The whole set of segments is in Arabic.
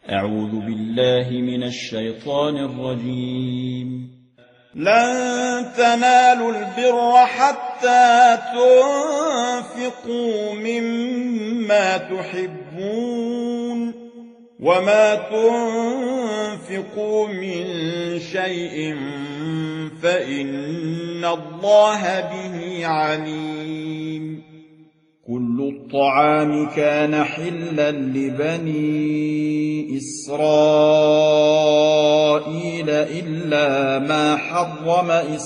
أعوذ بالله من الشيطان الرجيم. لن تنالوا البر حتى تنفقوا مما تحبون وما تنفقوا من شيء فإن الله به عليم. كل الطعام كان حلا لبني إسرائيل إلا ما حرم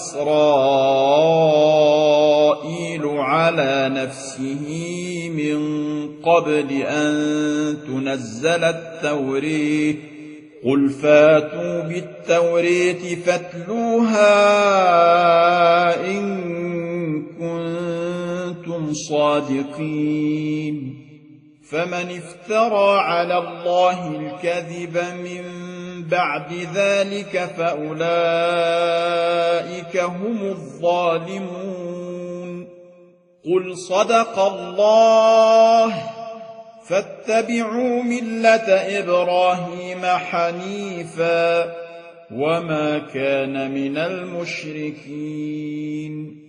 إسرائيل على نفسه من قبل أن تنزل التوراة. قل فاتوا بالتوراة فاتلوها إن كنتم صادقين. فمن افترى على الله الكذب من بعد ذلك فأولئك هم الظالمون. قل صدق الله فاتبعوا ملة إبراهيم حنيفا وما كان من المشركين.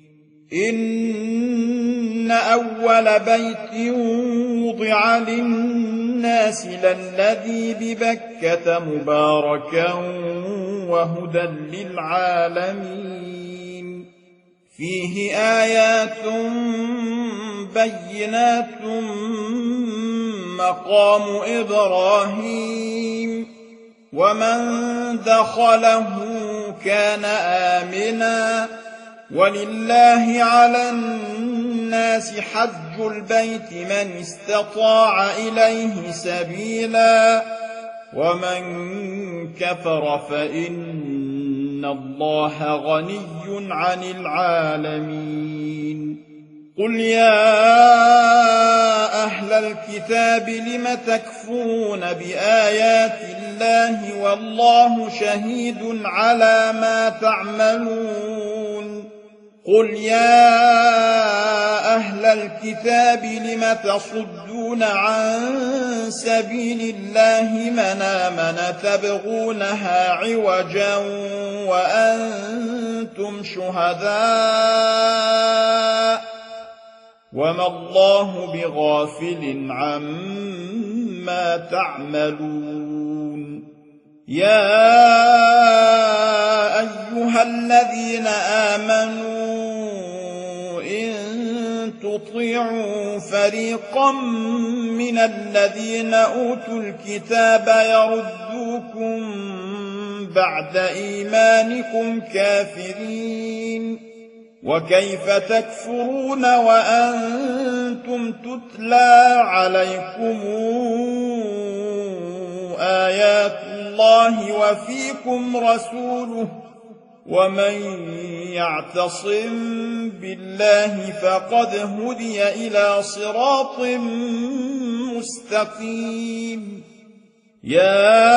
إن أول بيت وضع للناس للذي ببكة مباركا وهدى للعالمين. فيه آيات بينات مقام إبراهيم ومن دخله كان آمنا. ولله على الناس حج البيت من استطاع إليه سبيلا ومن كفر فإن الله غني عن العالمين. قل يا أهل الكتاب لم تكفرون بآيات الله والله شهيد على ما تعملون. قل يا أهل الكتاب لم تصدون عن سبيل الله من آمن تبغونها عوجا وأنتم شهداء وما الله بغافل عما تعملون. يا أيها الذين آمنوا إن تطيعوا فريقا من الذين أوتوا الكتاب يردوكم بعد إيمانكم كافرين. وكيف تكفرون وأنتم تتلى عليكم آيات الله وفيكم رسوله ومن يعتصم بالله فقد هدي إلى صراط مستقيم. يا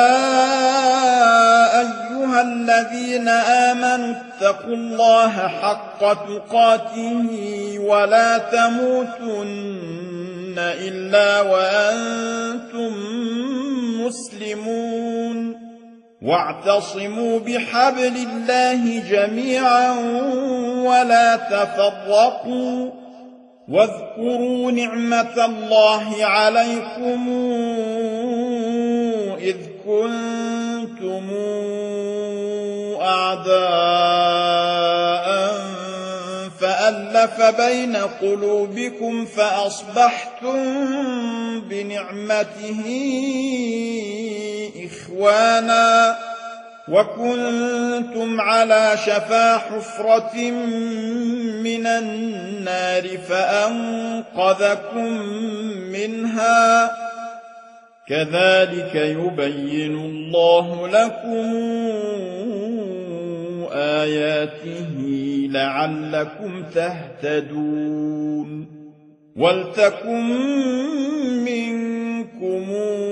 أيها الذين آمنوا اتقوا الله حق تقاته ولا تموتن إلا وأنتم مسلمون. واعتصموا بحبل الله جميعا ولا تفرقوا. واذكروا نعمة الله عليكم إذ كنتم أعداء فألف بين قلوبكم فأصبحتم بنعمته إخوانا وكنتم على شفا حفرة من النار فأنقذكم منها. كذلك يبين الله لكم آياته لعلكم تهتدون. ولتكن منكم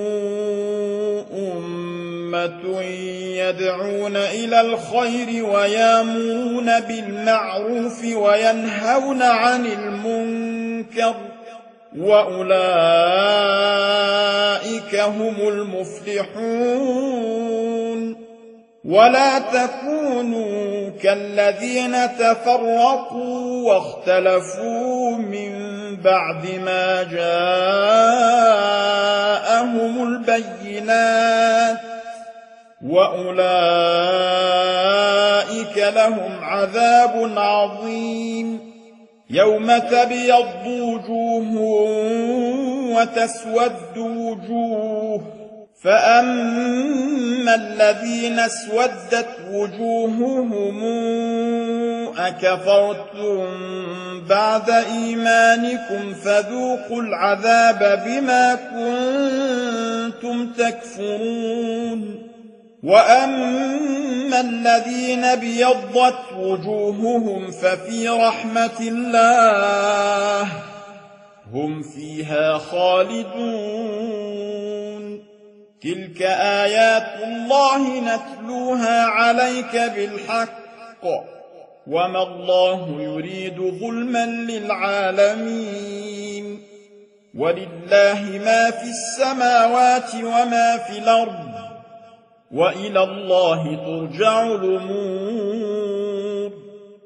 أمة يدعون إلى الخير ويأمرون بالمعروف وينهون عن المنكر وأولئك هم المفلحون. ولا تكونوا كالذين تفرقوا واختلفوا من بعد ما جاءهم البينات، وأولئك لهم عذاب عظيم. يوم تبيض وجوه وتسود وجوه، فأما الذين اسودت وجوههم أكفرتم بعد إيمانكم فذوقوا العذاب بما كنتم تكفرون. وأما الذين بيضت وجوههم ففي رحمة الله هم فيها خالدون. تلك آيات الله نتلوها عليك بالحق، وما الله يريد ظلما للعالمين. ولله ما في السماوات وما في الأرض، وإلى الله ترجع الأمور.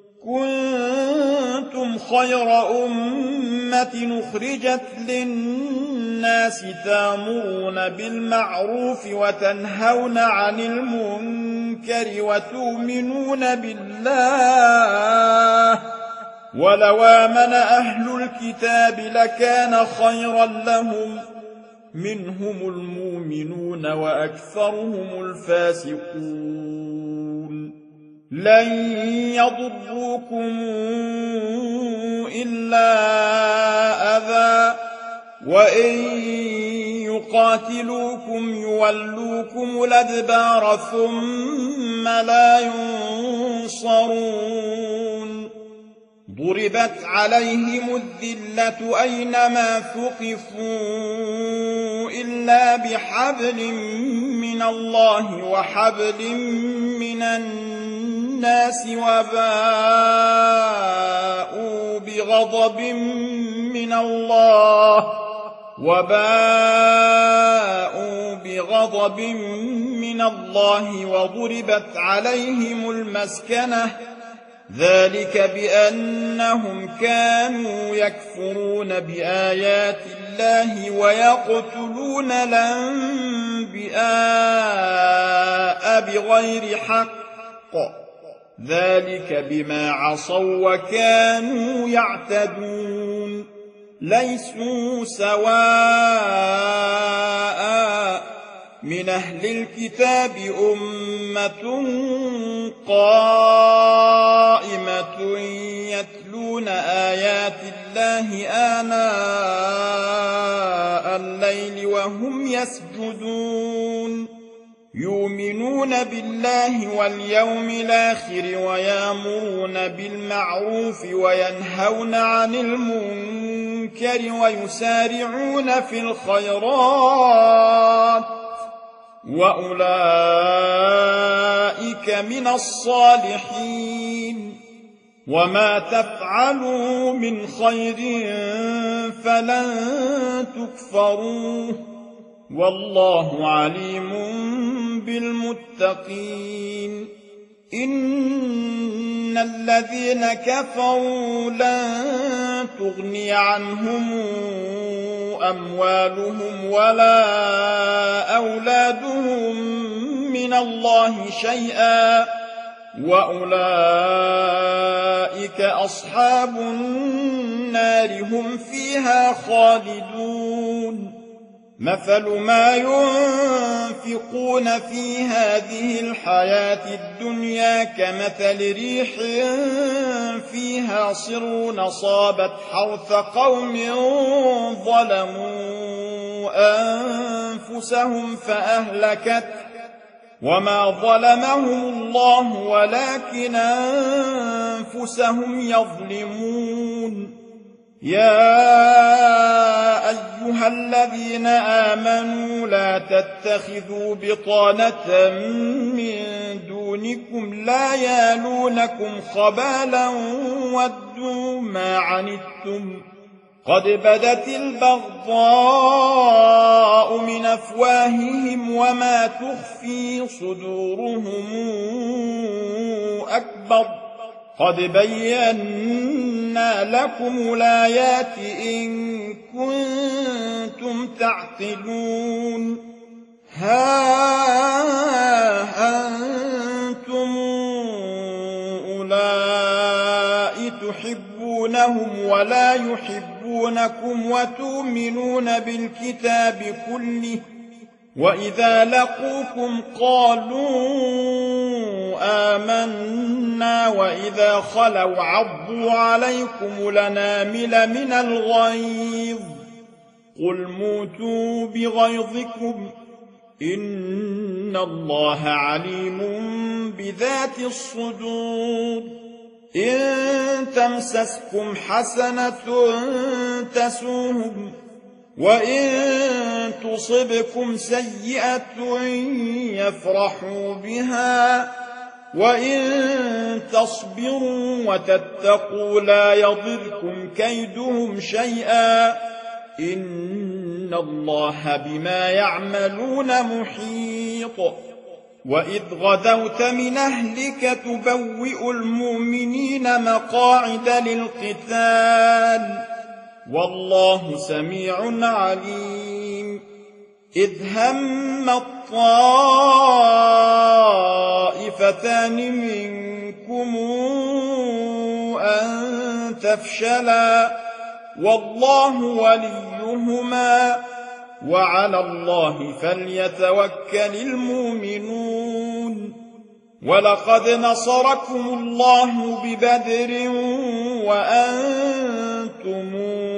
كنتم خير أمة أخرجت للناس تأمرون بالمعروف وتنهون عن المنكر وتؤمنون بالله. ولو آمن أهل الكتاب لكان خيرا لهم، منهم المؤمنون وأكثرهم الفاسقون. لن يضروكم إلا أذى، وإن يقاتلوكم يولوكم الأدبار ثم لا ينصرون. ضربت عليهم الذلة أينما ثقفوا إلا بحبل من الله وحبل من الناس، وباءوا بغضب من الله وضربت عليهم المسكنة. ذلك بأنهم كانوا يكفرون بآيات الله ويقتلون الأنبياء بغير حق، ذلك بما عصوا وكانوا يعتدون. ليسوا سواء من أهل الكتاب أمة قائمة يتلون آيات الله آناء الليل وهم يسجدون، يؤمنون بالله واليوم الآخر ويأمرون بالمعروف وينهون عن المنكر ويسارعون في الخيرات، وأولئك من الصالحين. وما تفعلوا من خير فلن تكفروه، والله عليم بالمتقين. إن الذين كفروا لن تغني عنهم أموالهم ولا أولادهم من الله شيئا، وأولئك أصحاب النار هم فيها خالدون. مثل ما ينفقون في هذه الحياة الدنيا كمثل ريح فيها صر أصابت حرث قوم ظلموا أنفسهم فأهلكته، وما ظلمهم الله ولكن أنفسهم يظلمون. يا أيها الذين آمنوا لا تتخذوا بطانة من دونكم لا يالونكم خبالا ودوا ما عنتم قد بدت البغضاء من أفواههم وما تخفي صدورهم أكبر قد بينا لكم الآيات إن كنتم تعقلون ها أنتم أولئك تحبونهم ولا يحبونكم وتؤمنون بالكتاب كله وإذا لقوكم قالوا آمنا وإذا خلوا عضوا عليكم الأنامل من الغيظ قل موتوا بغيظكم إن الله عليم بذات الصدور إن تمسسكم حسنة تسوهم وإن تصبكم سيئة يفرحوا بها وإن تصبروا وتتقوا لا يضركم كيدهم شيئا إن الله بما يعملون محيط وإذ غدوت من أهلك تبوئ المؤمنين مقاعد للقتال والله سميع عليم إذ هم الطائفتان منكم أن تفشلا والله وليهما وعلى الله فليتوكل المؤمنون ولقد نصركم الله ببدر وأنتم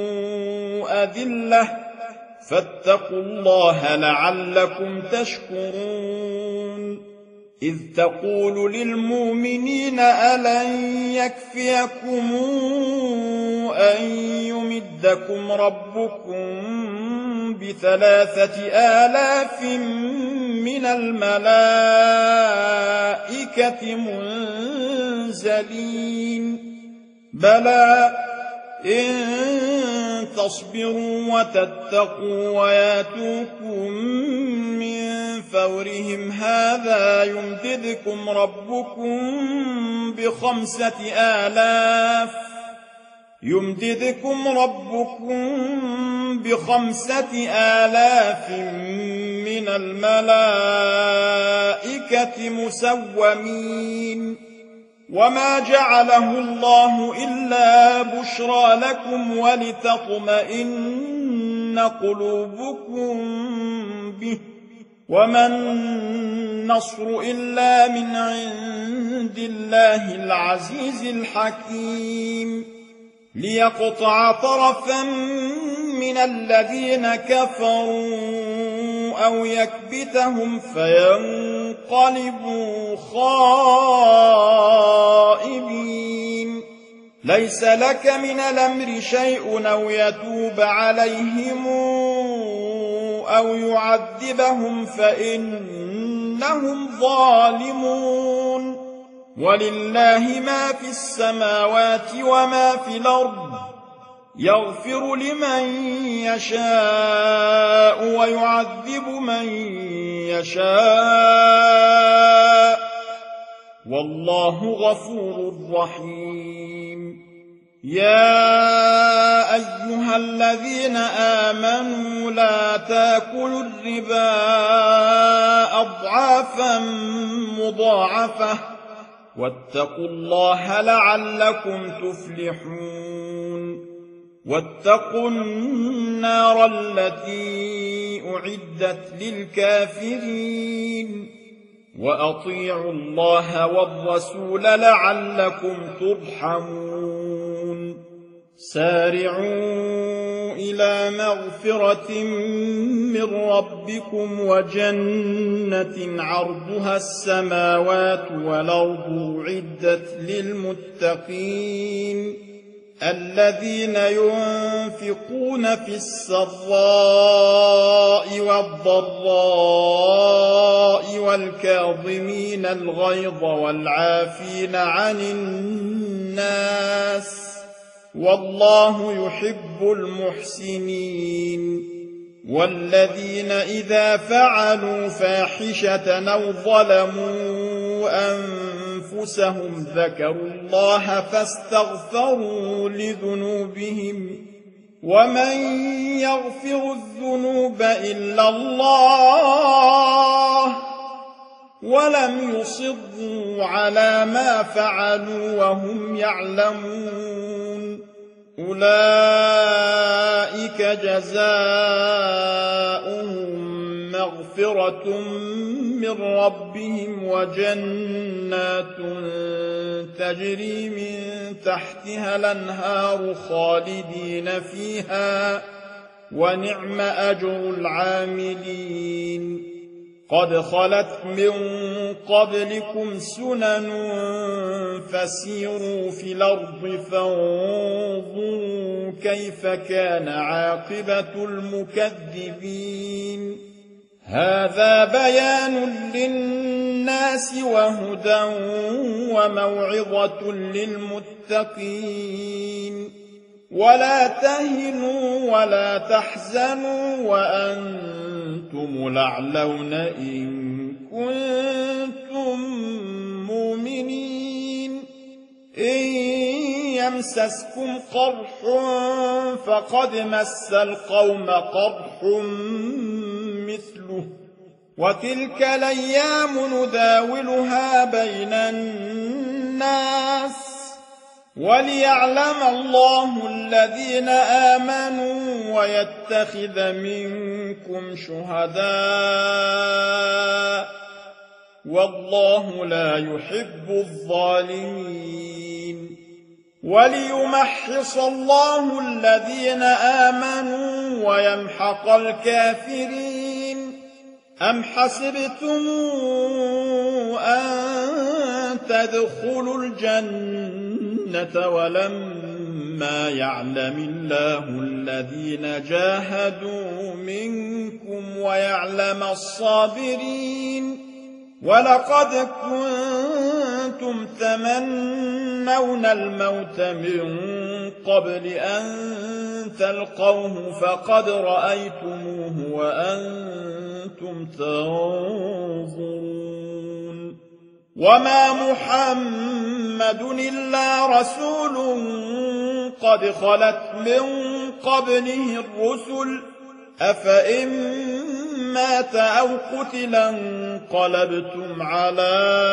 أذلة فاتقوا الله لعلكم تشكرون إذ تقول للمؤمنين ألن يكفيكم أن يمدكم ربكم ب3,000 من الملائكة منزلين بلى إن تصبروا وتتقوا وياتوكم من فورهم هذا يمددكم ربكم ب5,000 من الملائكة مسومين وما جعله الله إلا بشرى لكم ولتطمئن قلوبكم به وما النصر إلا من عند الله العزيز الحكيم ليقطع طرفا من الذين كفروا أو يكبتهم فينقلبوا خائبين ليس لك من الأمر شيء أو يتوب عليهم أو يعذبهم فإنهم ظالمون ولله ما في السماوات وما في الأرض يغفر لمن يشاء ويعذب من يشاء والله غفور رحيم يا أيها الذين آمنوا لا تأكلوا الربا أضعافا مضاعفة واتقوا الله لعلكم تفلحون واتقوا النار التي أعدت للكافرين وأطيعوا الله والرسول لعلكم ترحمون سارعوا إلى مغفرة من ربكم وجنة عرضها السماوات والأرض أعدت للمتقين الذين ينفقون في السراء والضراء والكاظمين الغيظ والعافين عن الناس والله يحب المحسنين. والذين إذا فعلوا فاحشة أو ظلموا أنفسهم ذكروا الله فاستغفروا لذنوبهم ومن يغفر الذنوب إلا الله ولم يصروا على ما فعلوا وهم يعلمون أولئك جزاؤهم مغفرة من ربهم وجنات تجري من تحتها الأنهار خالدين فيها ونعم أجر العاملين. قد خلت من قبلكم سنن فسيروا في الأرض فانظروا كيف كان عاقبة المكذبين. هذا بيان للناس وهدى وموعظة للمتقين. ولا تهنوا ولا تحزنوا وأنتم الأعلون إن كنتم مؤمنين. إن يمسسكم قرح فقد مس القوم قرح مثله وتلك الأيام نداولها بين الناس وليعلم الله الذين آمنوا ويتخذ منكم شهداء والله لا يحب الظالمين. وليمحص الله الذين آمنوا ويمحق الكافرين. أم حسبتم أن تدخلوا الجنة ولما يعلم الله الذين جاهدوا منكم ويعلم الصابرين. ولقد كنتم تمنون الموت من قبل أن تلقوه فقد رأيتموه وأنتم تنظرون. وما محمد إلا رسول قد خلت من قبله الرسل أفإن مات أو قتل انقلبتم على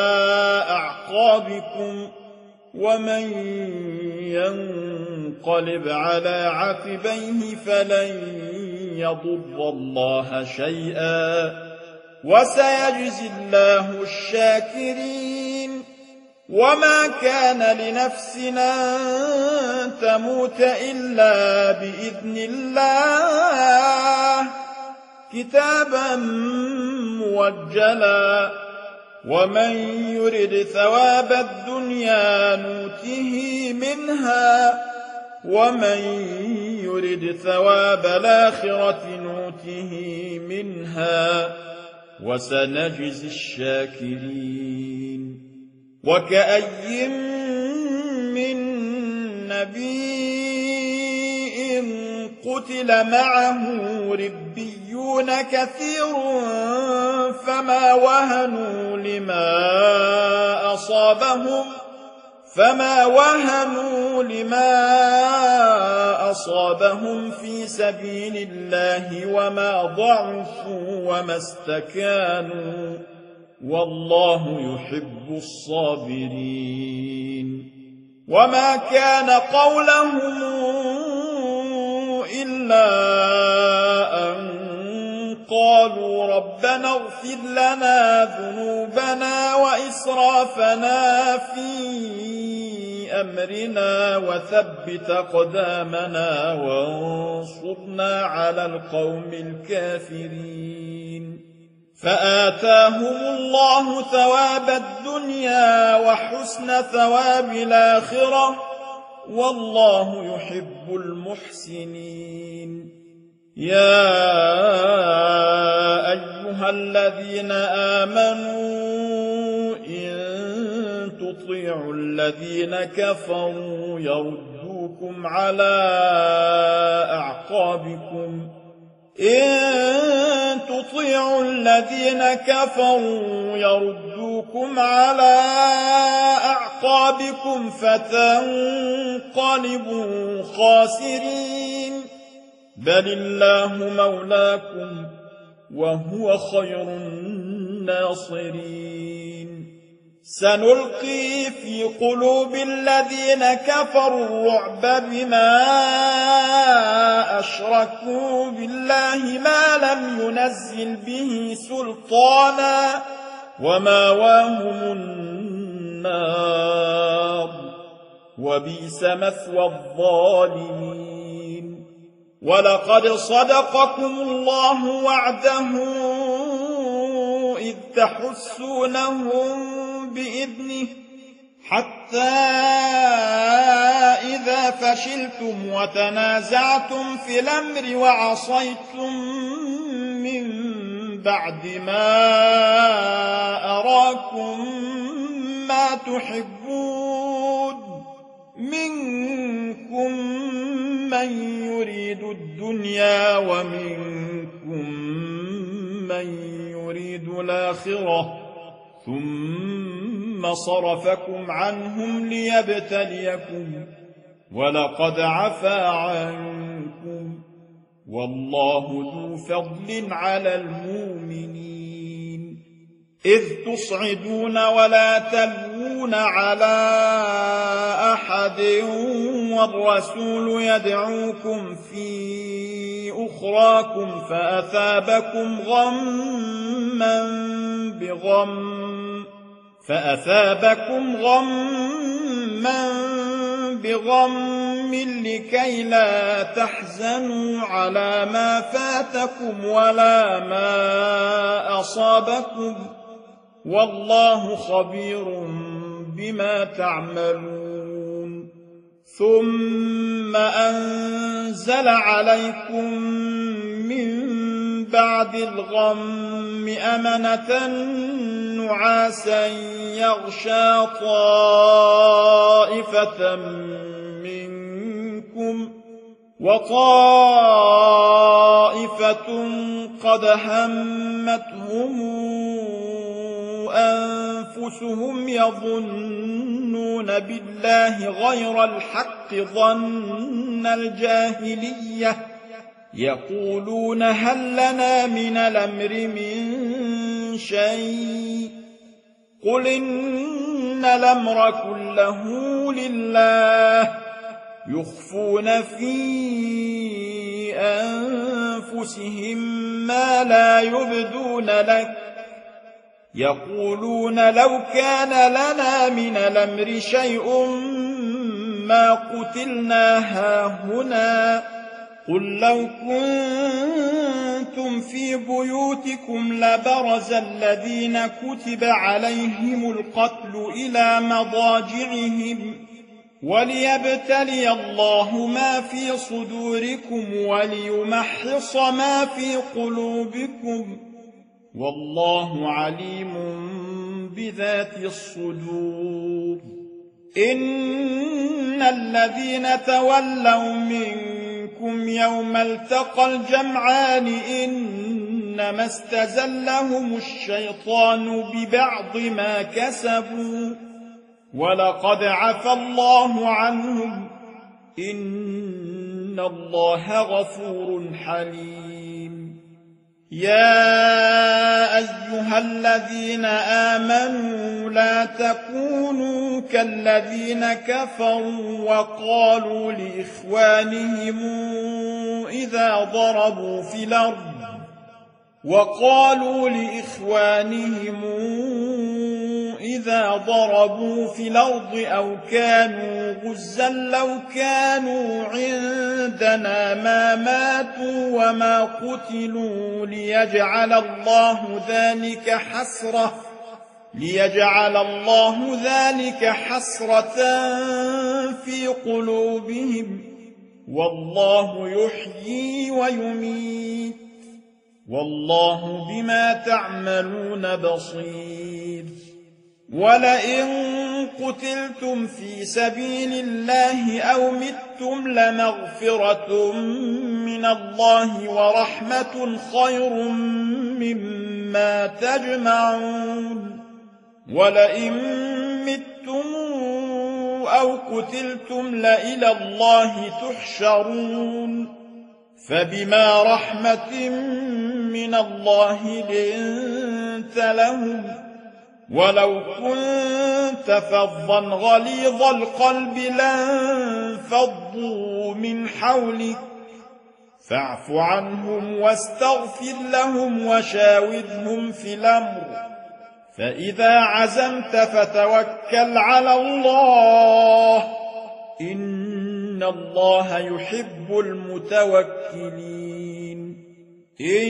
أعقابكم ومن ينقلب على عقبيه فلن يضر الله شيئا وسيجزي الله الشاكرين. وما كان لنفسنا أن تموت إلا بإذن الله كتابا موجلا. ومن يرد ثواب الدنيا نوته منها ومن يرد ثواب الآخرة نوته منها وسنجزي الشاكرين. وكأي من نبي قتل معه ربيون كثير فما وهنوا لما أصابهم في سبيل الله وما ضعفوا وما استكانوا والله يحب الصابرين. وما كان قولهم إلا أن قالوا ربنا اغفر لنا ذنوبنا وإسرافنا في أمرنا وثبت أقدامنا وانصرنا على القوم الكافرين. فآتاهم الله ثواب الدنيا وحسن ثواب الآخرة والله يحب المحسنين. يا أيها الذين آمنوا إن تطيعوا الذين كفروا يردوكم يردوكم على أعقابكم إن تطيعوا الذين كفروا يردوكم على أعقابكم فتنقلبوا خاسرين بل الله مولاكم وهو خير الناصرين سنلقي في قلوب الذين كفروا الرعب بما أشركوا بالله ما لم ينزل به سلطانا وماواهم النار وبئس مثوى الظالمين ولقد صدقكم الله وعده إذ تحسونهم بإذنه حتى إذا فشلتم وتنازعتم في الأمر وعصيتم من بعد ما أراكم ما تحبون منكم من يريد الدنيا ومنكم من يريد الآخرة ثم صرفكم عنهم ليبتليكم ولقد عفا عنكم والله ذو فضل على المؤمنين إذ تصعدون ولا تلوون على أحد والرسول يدعوكم في أخراكم فأثابكم غما بغم لكي لا تحزنوا على ما فاتكم ولا ما أصابكم والله خبير بما تعملون ثم أنزل عليكم من بعد الغم أمنة نعاسا يغشى طائفة منكم وطائفة قد همتهم أنفسهم يظنون بالله غير الحق ظن الجاهلية يقولون هل لنا من الأمر من شيء قل إن الأمر كله لله يخفون في أنفسهم ما لا يبدون لك يقولون لو كان لنا من الأمر شيء ما قتلنا هاهنا قل لو كنتم في بيوتكم لبرز الذين كتب عليهم القتل إلى مضاجعهم وليبتلي الله ما في صدوركم وليمحص ما في قلوبكم والله عليم بذات الصدور إن الذين تولوا منكم يوم التقى الجمعان إنما استزلهم الشيطان ببعض ما كسبوا ولقد عفى الله عنهم إن الله غفور حليم يا أيها الذين آمنوا لا تكونوا كالذين كفروا وقالوا لإخوانهم إذا ضربوا في الأرض أو كانوا غزا لو كانوا عندنا ما ماتوا وما قتلوا ليجعل الله ذلك حسرة في قلوبهم والله يحيي ويميت والله بما تعملون بصير ولئن قتلتم في سبيل الله أو متم لمغفرة من الله ورحمة خير مما تجمعون ولئن متم أو قتلتم لإلى الله تحشرون فبما رحمة من الله لنت لهم ولو كنت فظا غليظ القلب لانفضوا من حولك فاعف عنهم واستغفر لهم وشاورهم في الأمر فإذا عزمت فتوكل على الله إن الله يحب المتوكلين إن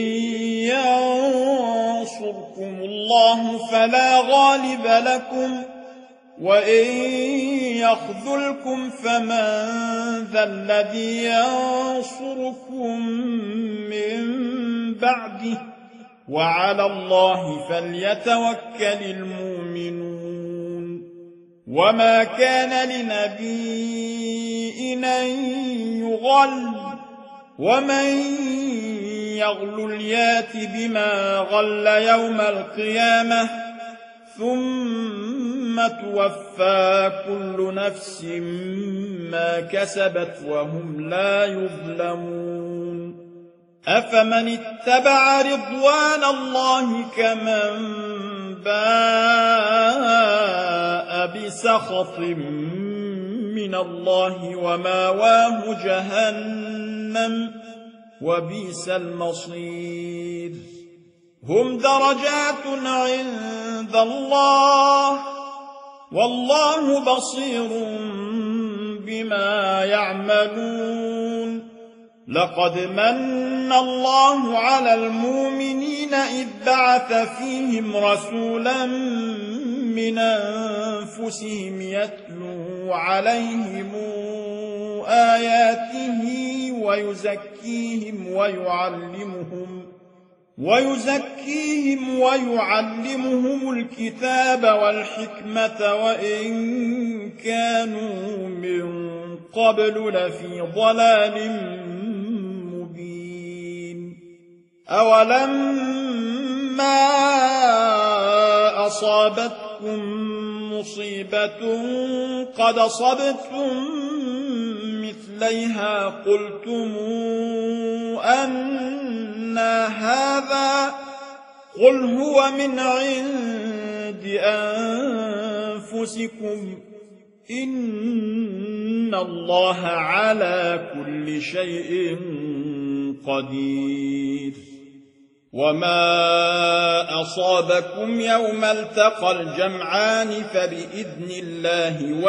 ينصركم الله فلا غالب لكم وإن يخذلكم فمن ذا الذي ينصركم من بعده وعلى الله فليتوكل المؤمنون وما كان لنبي أن يغل ومن يغل يات بما غل يوم القيامة ثم توفى كل نفس ما كسبت وهم لا يظلمون أفمن اتبع رضوان الله كمن باء بسخط من الله وماواه جهنم وبئس المصير هم درجات عند الله والله بصير بما يعملون لقد من الله على المؤمنين إذ بعث فيهم رسولا من أنفسهم يتلو عليهم آياته ويزكيهم ويعلمهم الكتاب والحكمة وإن كانوا من قبل لفي ضلال مبين أولما أصابتكم مصيبة قد أصبتم مثليها قلتم أنى هذا قل هو من عند أنفسكم إن الله على كل شيء قدير وما أصابكم يوم التقى الجمعان فبإذن الله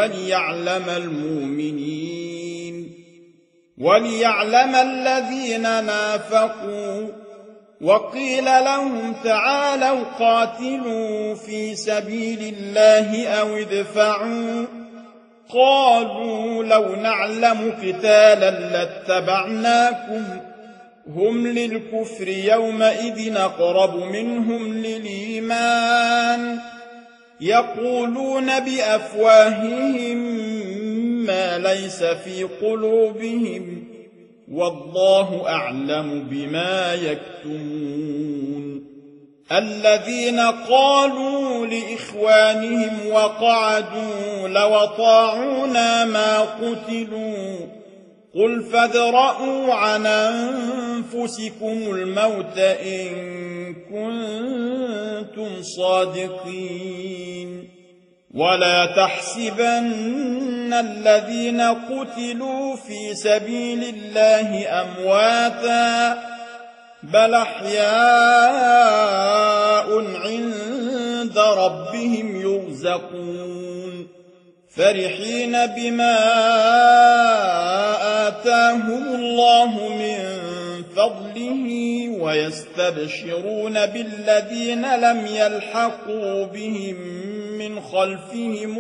وليعلم الذين نافقوا وقيل لهم تعالوا قاتلوا في سبيل الله أو ادفعوا قالوا لو نعلم قتالا لاتبعناكم هم للكفر يومئذ أقرب منهم للإيمان يقولون بأفواههم ما ليس في قلوبهم والله أعلم بما يكتمون الذين قالوا لإخوانهم وقعدوا لو أطاعونا ما قتلوا قل فادرءوا عن أنفسكم الموت إن كنتم صادقين ولا تحسبن الذين قتلوا في سبيل الله أمواتا بل أحياء عند ربهم يرزقون فرحين بما آتاهم الله من فضله ويستبشرون بالذين لم يلحقوا بهم من خلفهم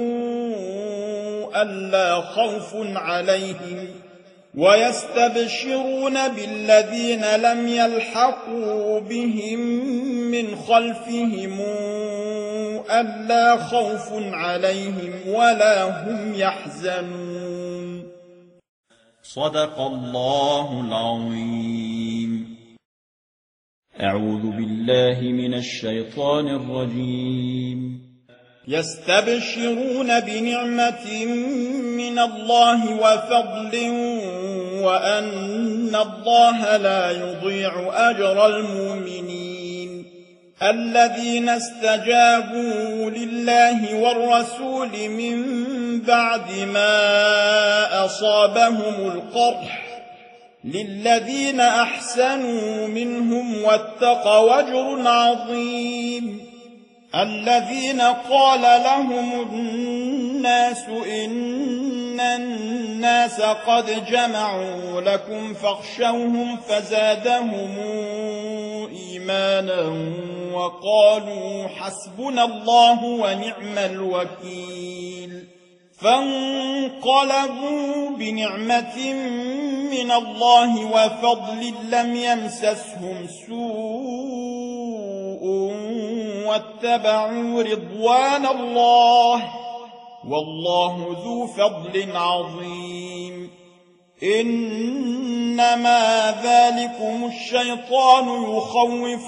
ألا خوف عليهم ويستبشرون بالذين لم يلحقوا بهم من خلفهم ألا خوف عليهم ولا هم يحزنون. صدق الله العظيم. أعوذ بالله من الشيطان الرجيم. يستبشرون بنعمة من الله وفضل وأن الله لا يضيع أجر المؤمنين الذين استجابوا لله والرسول من بعد ما أصابهم القرح للذين أحسنوا منهم واتقوا أجر عظيم. الذين قال لهم الناس إن الناس قد جمعوا لكم فاخشوهم فزادهم إيمانا وقالوا حسبنا الله ونعم الوكيل. فانقلبوا بنعمة من الله وفضل لم يمسسهم سوء واتبعوا رضوان الله والله ذو فضل عظيم. إنما ذلكم الشيطان يخوف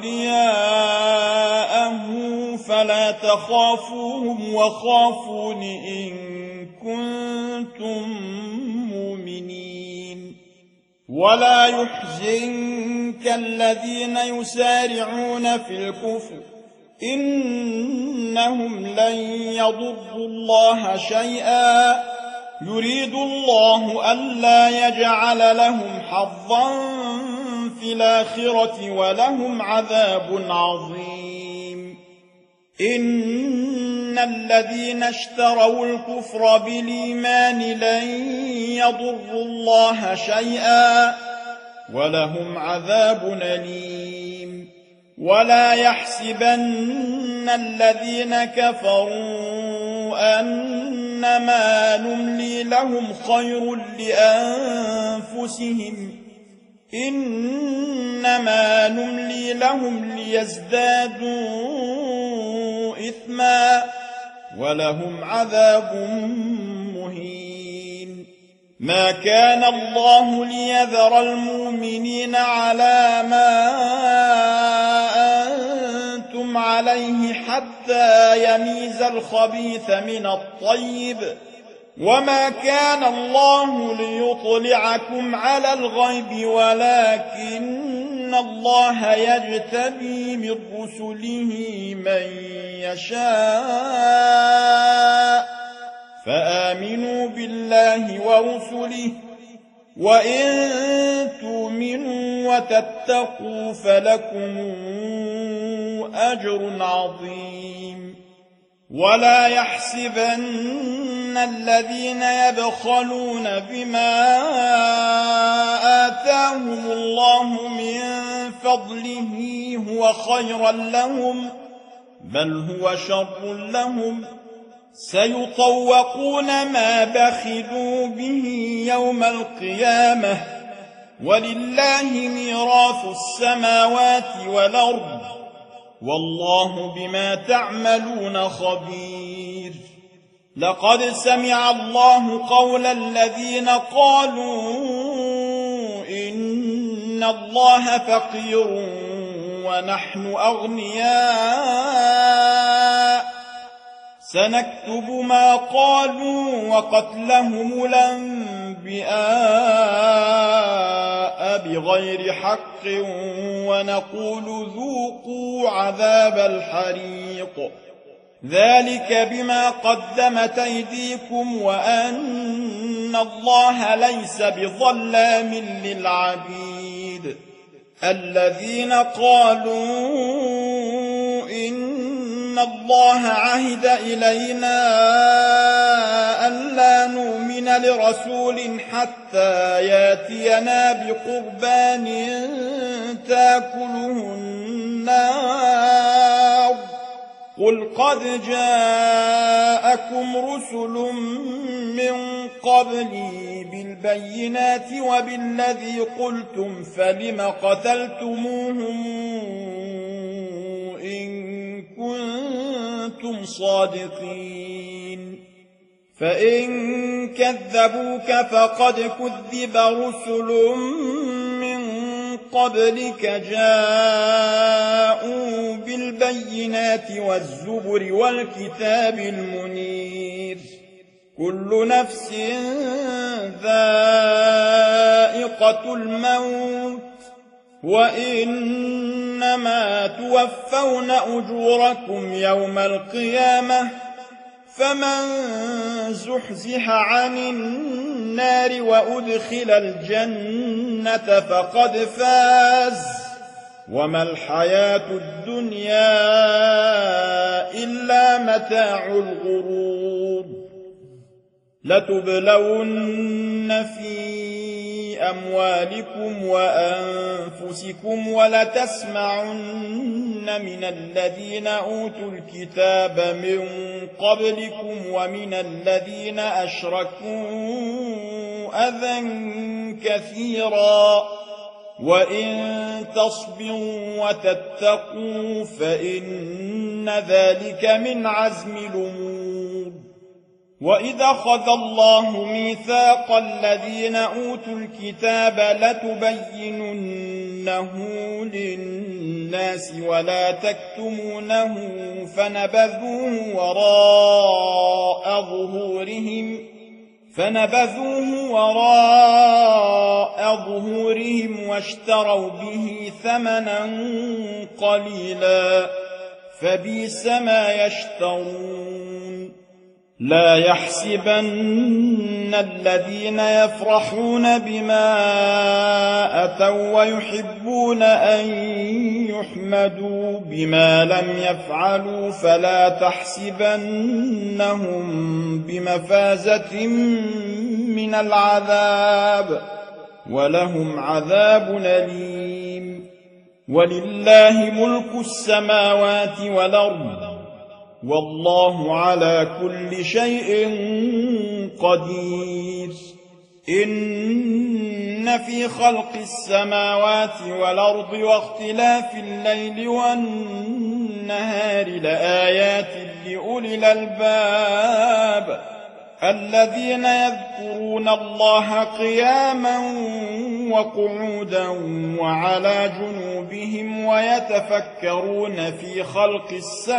أولياءه فلا تخافوهم وخافون إن كنتم مؤمنين. ولا يحزنك الذين يسارعون في الكفر إنهم لن يضروا الله شيئا يريد الله ألا يجعل لهم حظا في الآخرة ولهم عذاب عظيم. إن الذين اشتروا الكفر بالإيمان لن يضروا الله شيئا ولهم عذاب أليم. ولا يحسبن الذين كفروا أنما نملي لهم خير لأنفسهم إنما نملي لهم ليزدادوا إثما ولهم عذاب مهين. ما كان الله ليذر المؤمنين على ما أنتم عليه حتى يميز الخبيث من الطيب وما كان الله ليطلعكم على الغيب ولكن الله يجتبي من رسله من يشاء فآمنوا بالله ورسله وإن تؤمنوا وتتقوا فلكم أجر عظيم. ولا يحسبن الذين يبخلون بما آتاهم الله من فضله هو خيرا لهم بل هو شر لهم سيطوقون ما بخلوا به يوم القيامة ولله ميراث السماوات والأرض والله بما تعملون خبير. لقد سمع الله قول الذين قالوا إن الله فقير ونحن أغنياء سنكتب ما قالوا وقتلهم الأنبياء بغير حق ونقول ذوقوا عذاب الحريق ذلك بما قدمت أيديكم وأن الله ليس بظلام للعبيد. الذين قالوا إن الله عهد إلينا ألا نؤمن لرسول حتى ياتينا بقربان تاكله النار قل قد جاءكم رسل من قبلي بالبينات وبالذي قلتم فلم قتلتموهم إن كنتم كنتم صادقين فإن كذبوك فقد كذب رسل من قبلك جاءوا بالبينات والزبر والكتاب المنير كل نفس ذائقة الموت وإنما توفون أجوركم يوم القيامة فمن زحزح عن النار وأدخل الجنة فقد فاز وما الحياة الدنيا إلا متاع الغرور لتبلون في أموالكم وأنفسكم ولتسمعن من الذين أوتوا الكتاب من قبلكم ومن الذين أشركوا أذى كثيرا وإن تصبروا وتتقوا فإن ذلك من عزم الأمور وإذا أخذ الله ميثاق الذين أوتوا الكتاب لتبيننه للناس ولا تكتمونه فنبذوه وراء ظهورهم واشتروا به ثمنا قليلا فبئس ما يشترون لا يحسبن الذين يفرحون بما أتوا ويحبون أن يحمدوا بما لم يفعلوا فلا تحسبنهم بمفازة من العذاب ولهم عذاب أليم ولله ملك السماوات والأرض والله على كل شيء قدير إن في خلق السماوات والأرض واختلاف الليل والنهار لآيات لأولي الألباب الذين يذكرون الله قياما وقعودا وعلى جنوبهم ويتفكرون في خلق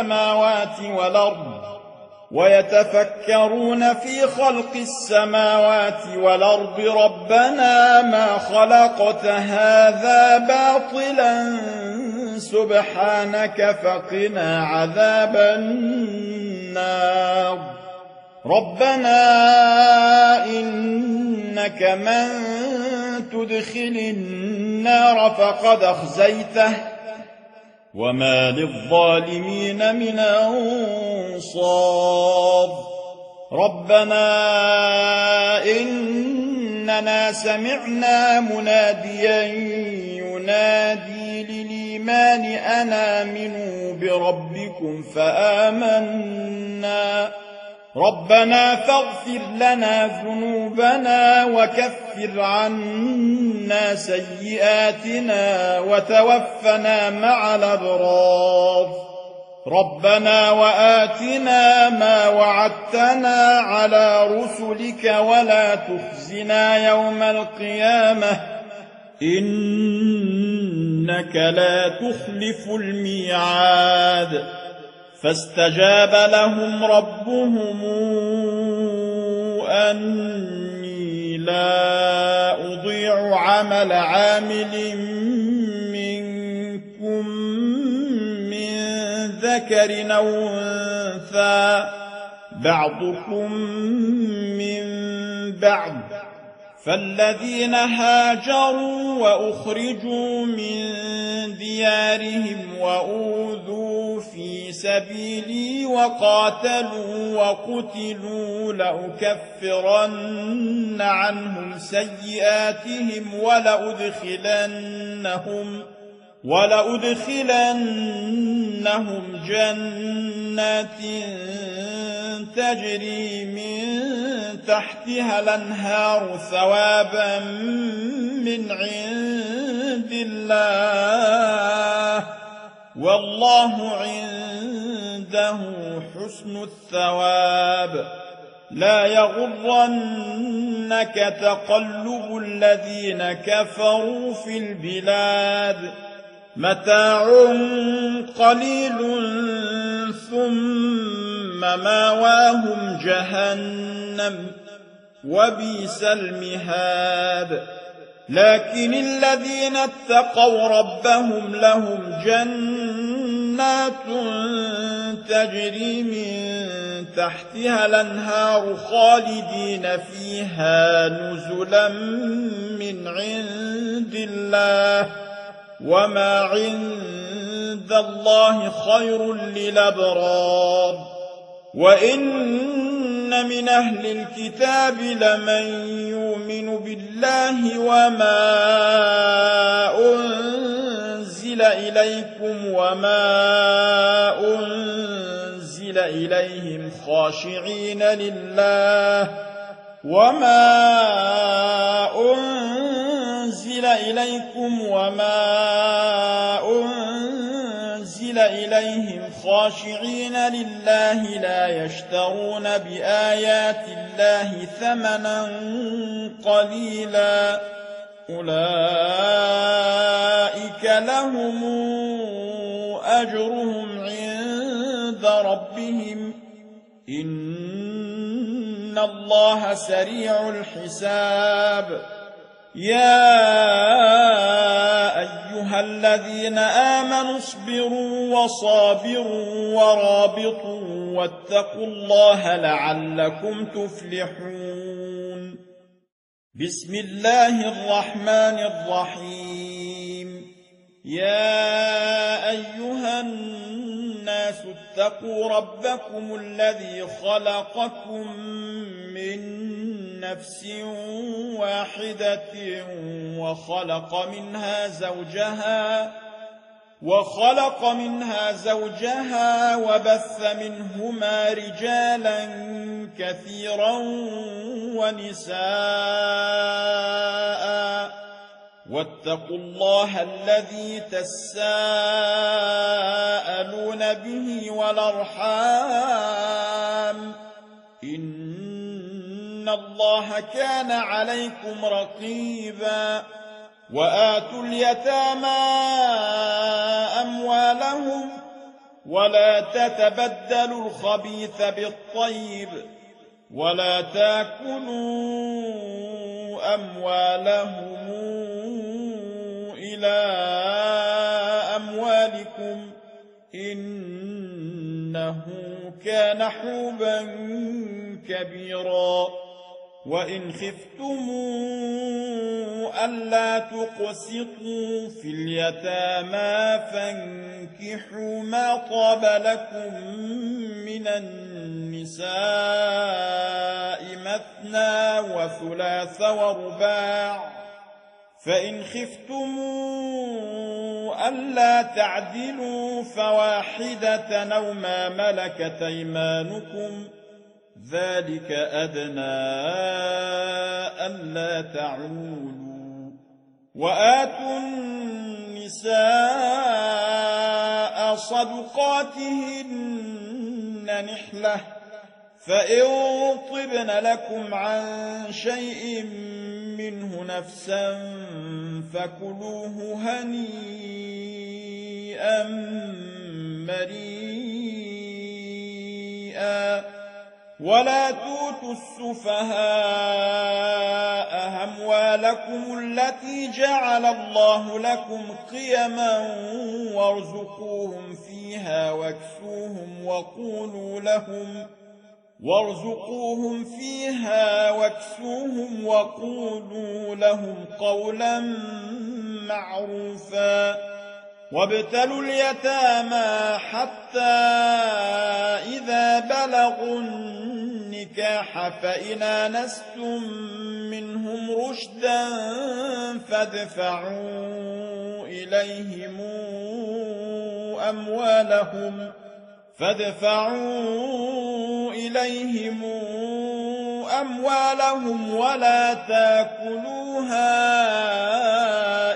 السماوات والأرض ربنا ما خلقت هذا باطلا سبحانك فقنا عذاب النار ربنا إنك من تدخل النار فقد أخزيته وما للظالمين من أنصار ربنا إننا سمعنا مناديا ينادي للإيمان أن آمنوا بربكم فآمنا ربنا فاغفر لنا ذنوبنا وكفر عنا سيئاتنا وتوفنا مع الأبرار ربنا وآتنا ما وعدتنا على رسلك ولا تخزنا يوم القيامة إنك لا تخلف الميعاد فاستجاب لهم ربهم أني لا أضيع عمل عامل منكم من ذكر أو أنثى بعضكم من بعض فالذين هاجروا وأخرجوا من ديارهم وأوذوا في سبيلي وقاتلوا وقتلوا لأكفرن عنهم سيئاتهم ولأدخلنهم جنات تجري من تحتها الأنهار ثوابا من عند الله والله عنده عنده حسن الثواب. لا يغرنك تقلب الذين كفروا في البلاد، متاع قليل ثم ماواهم جهنم وبئس المهاد. لكن الذين اتقوا ربهم لهم جنات تجري من تحتها الأنهار خالدين فيها نزلا من عند الله، وما عند الله خير للأبرار. وإن من أهل الكتاب لمن يؤمن بالله وما أنزل إليكم وما أنزل إليهم خاشعين لله لا يشترون بآيات الله ثمنا قليلا، أولئك لهم أجرهم عند ربهم، إن الله سريع الحساب. يا أيها الذين آمنوا اصبروا وصابروا ورابطوا واتقوا الله لعلكم تفلحون. بسم الله الرحمن الرحيم. يا أيها الناس اتقوا ربكم الذي خلقكم من نفس واحدة وخلق منها زوجها وبث منهما رجالا كثيرا ونساء، واتقوا الله الذي تساءلون به والأرحام، إن الله كان عليكم رقيبا. وآتوا اليتامى أموالهم ولا تتبدلوا الخبيث بالطيب، ولا تأكلوا أموالهم إلى أموالكم، إنه كان حوبا كبيرا. وإن خفتم ألا تقسطوا في اليتامى فانكحوا ما طاب لكم من النساء مثنى وثلاث ورباع، فإن خفتم ألا تعدلوا فواحدة أو ما ملكت أيمانكم، ذلك أدنى ألا تعولوا. وآتوا النساء صدقاتهن نحلة، فإن طبن لكم عن شيء منه نفسا فكلوه هنيئا مريئا. ولا تؤتوا السفهاء أموالكم التي جعل الله لكم قيما وارزقوهم فيها واكسوهم وقولوا لهم قولا معروفا. وابتلوا اليتامى حتى إذا بلغوا النكاح فإن آنستم منهم رشدا فادفعوا إليهم أموالهم ولا تأكلوها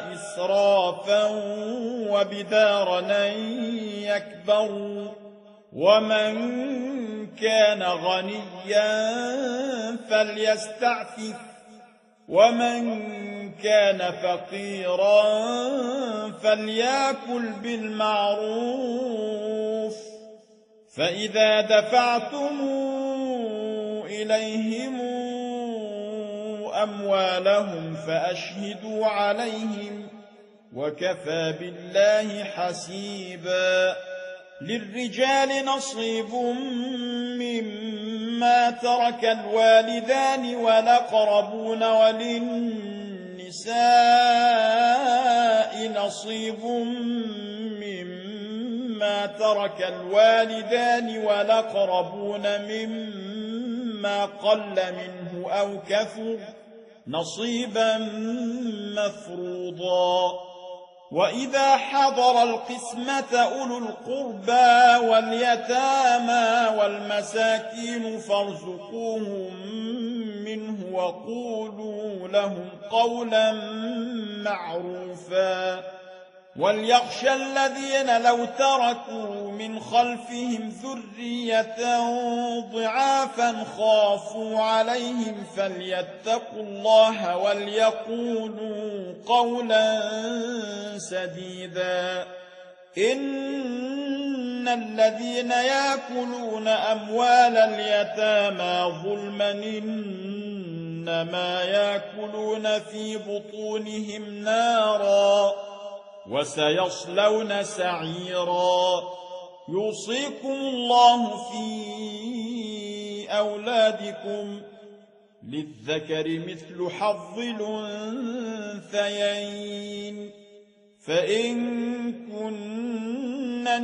إسرافا وبدارا أن يكبروا، ومن كان غنيا فليستعفف ومن كان فقيرا فليأكل بالمعروف فإذا دفعتم إليهم أموالهم فأشهدوا عليهم وكفى بالله حسيبا للرجال نصيب مما ترك الوالدان والأقربون وللنساء نصيب مما ترك الوالدان والأقربون مما قل منه أو كثر نصيبا مفروضا وإذا حضر القسمة أولو القربى واليتامى والمساكين فارزقوهم منه وقولوا لهم قولا معروفا وليخشى الذين لو تركوا من خلفهم ذرية ضعافا خافوا عليهم فليتقوا الله وليقولوا قولا سديدا إن الذين يأكلون أموال اليتامى ظلما إنما يأكلون في بطونهم نارا وسيصلون سعيرا يوصيكم الله في أولادكم للذكر مثل حظ الأنثيين فإن كن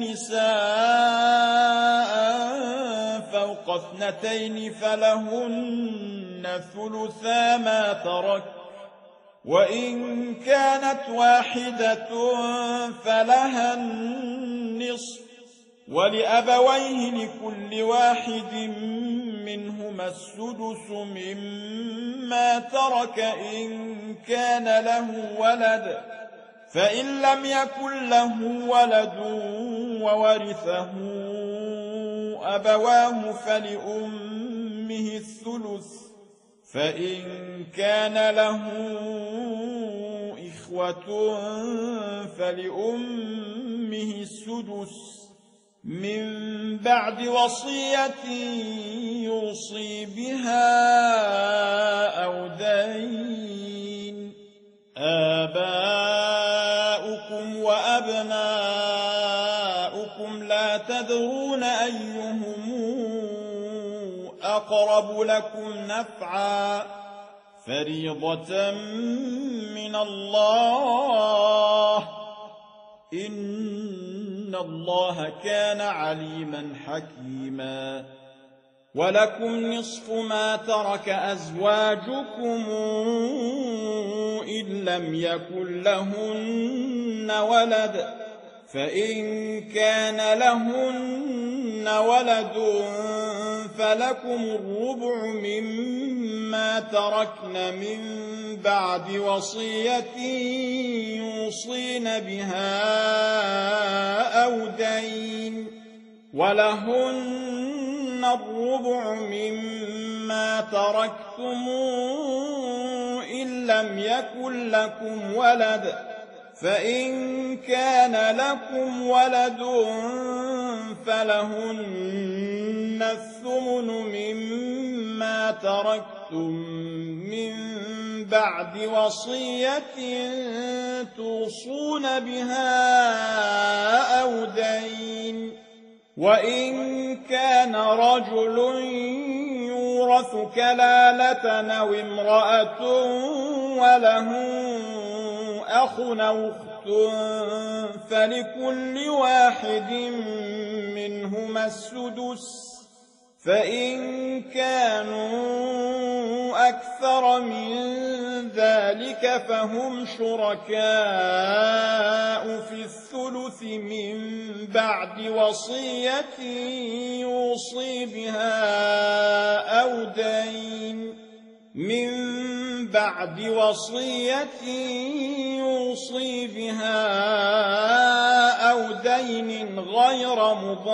نساء فوق 2 فلهن ثلثا ما ترك وإن كانت واحدة فلها النصف ولأبويه لكل واحد منهما السدس مما ترك إن كان له ولد فإن لم يكن له ولد وورثه أبواه فلأمه الثلث فإن كان له إخوة فلأمه السدس من بعد وصية يوصي بها أو دين آباؤكم وأبناؤكم لا تدرون أيهم أقرب لكم نفعا فريضة من الله إن الله كان عليما حكيما ولكم نصف ما ترك أزواجكم إن لم يكن لهن ولد فإن كان لهن ولد فلكم الربع مما تركن من بعد وصية يوصين بها أو دين ولهن الربع مما تركتم إن لم يكن لكم ولد فإن كان لكم ولد فلهن الثمن مما تركتم من بعد وصية توصون بها أو دين وإن كان رجل يورث كلالة أو امرأة وله أخ أو أخت فلكل واحد منهما السدس فإن كانوا أكثر من ذلك فهم شركاء في الثلث من بعد وصية يوصي بها أو دين من بعد بعد وصية يوصي بها أو دين غير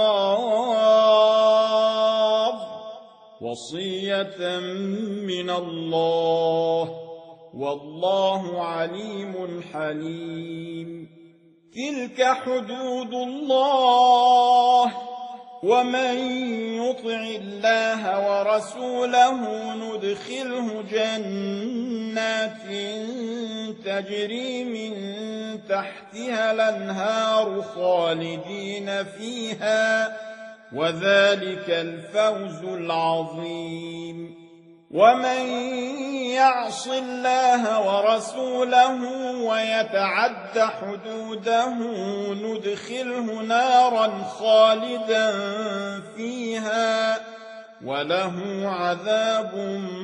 مضار وصية من الله والله عليم حليم. تلك حدود الله ومن يطع الله ورسوله ندخله جنات تجري من تحتها الأنهار خالدين فيها وذلك الفوز العظيم. ومن يعص الله ورسوله ويتعد حدوده ندخله نارا خالدا فيها وله عذاب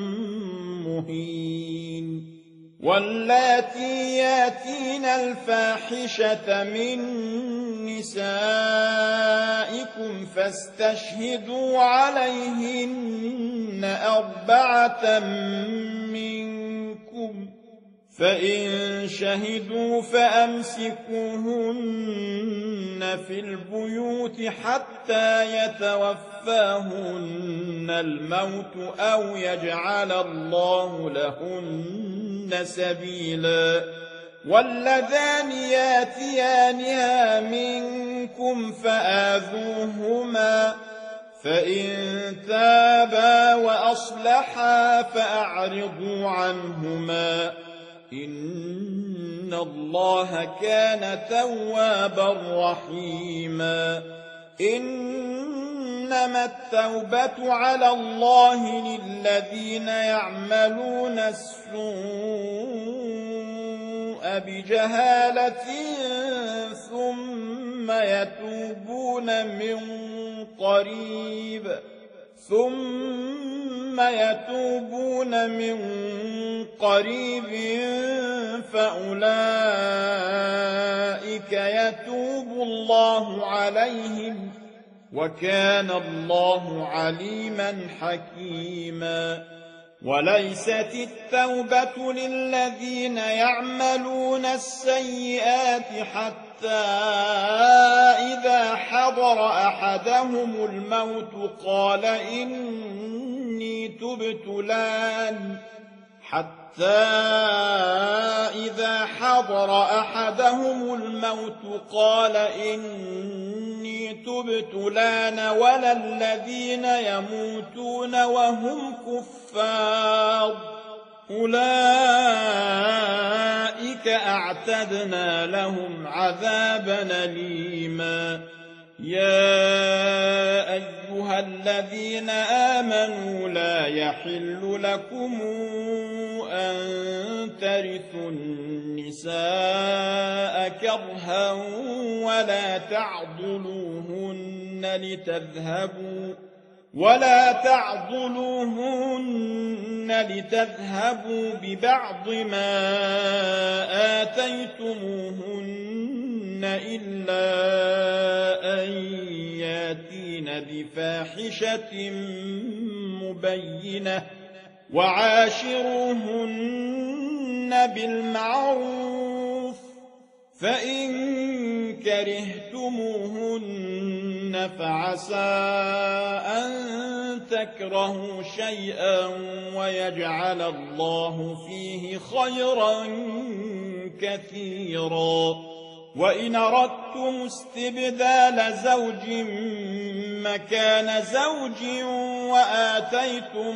مهين. واللاتي ياتين الفاحشة من نسائكم فاستشهدوا عليهن 4 منكم فإن شهدوا فأمسكوهن في البيوت حتى يتوفاهن الموت أو يجعل الله لهن سبيلا. واللذان ياتيانها منكم فآذوهما فإن تابا وأصلحا فأعرضوا عنهما إن الله كان توابا رحيما. إنما التوبة على الله للذين يعملون السوء بجهالة ثم يتوبون من قريب فأولئك يتوب الله عليهم وكان الله عليما حكيما. وليست التوبة للذين يعملون السيئات حتى إذا حضر أحدهم الموت قال إني تبت الآن ولا الذين يموتون وهم كفار أولئك أعتدنا لهم عذابا أليما. يا أيها الذين آمنوا لا يحل لكم أن ترثوا النساء كرها ولا تعضلوهن لتذهبوا ببعض ما آتيتموهن إلا أن ياتين بفاحشة مبينة وعاشروهن بالمعروف فإن كرهتموهن فعسى أن تكرهوا شيئا ويجعل الله فيه خيرا كثيرا. وإن أردتم استبدال زوج مكان زوج وآتيتم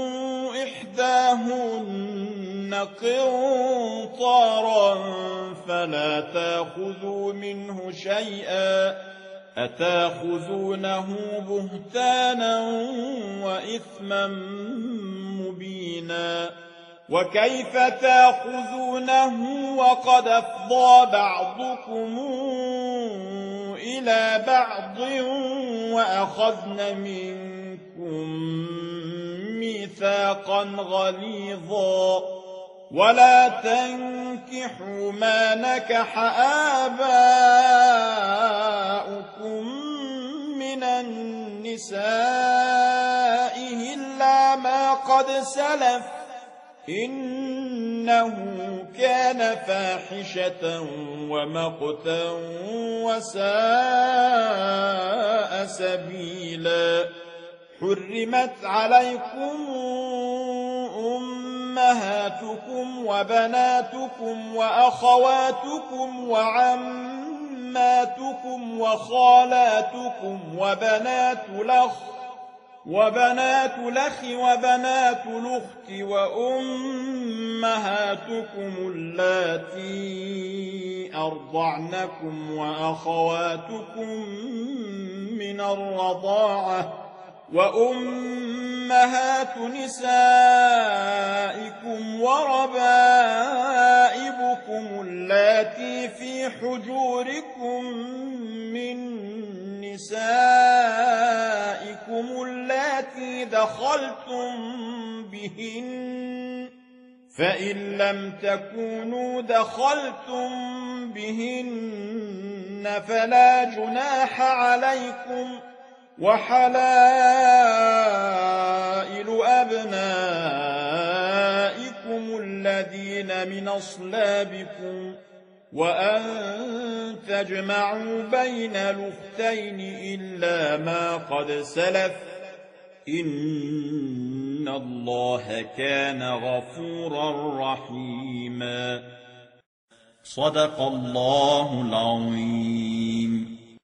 إحداهن قنطارا فلا تأخذوا منه شيئا أتأخذونه بهتانا وإثما مبينا. وكيف تأخذونه وقد أفضى بعضكم إلى بعض وأخذن منكم ميثاقا غليظا. ولا تنكحوا ما نكح آباؤكم من النساء إلا ما قد سلف إنه كان فاحشة ومقتا وساء سبيلا حرمت عليكم أمهاتكم وبناتكم وأخواتكم وعماتكم وخالاتكم وبنات الأخ وبنات الأخت وأمهاتكم اللاتي أرضعنكم وأخواتكم من الرضاعة وأمهات نسائكم وربائبكم اللاتي في حجوركم من نسائكم اللاتي دخلتم بهن فإن لم تكونوا دخلتم بهن فلا جناح عليكم وحلائل أبنائكم الذين من أصلابكم وأن تجمعوا بين الأختين إلا ما قد سلف إن الله كان غفورا رحيما. صدق الله العظيم.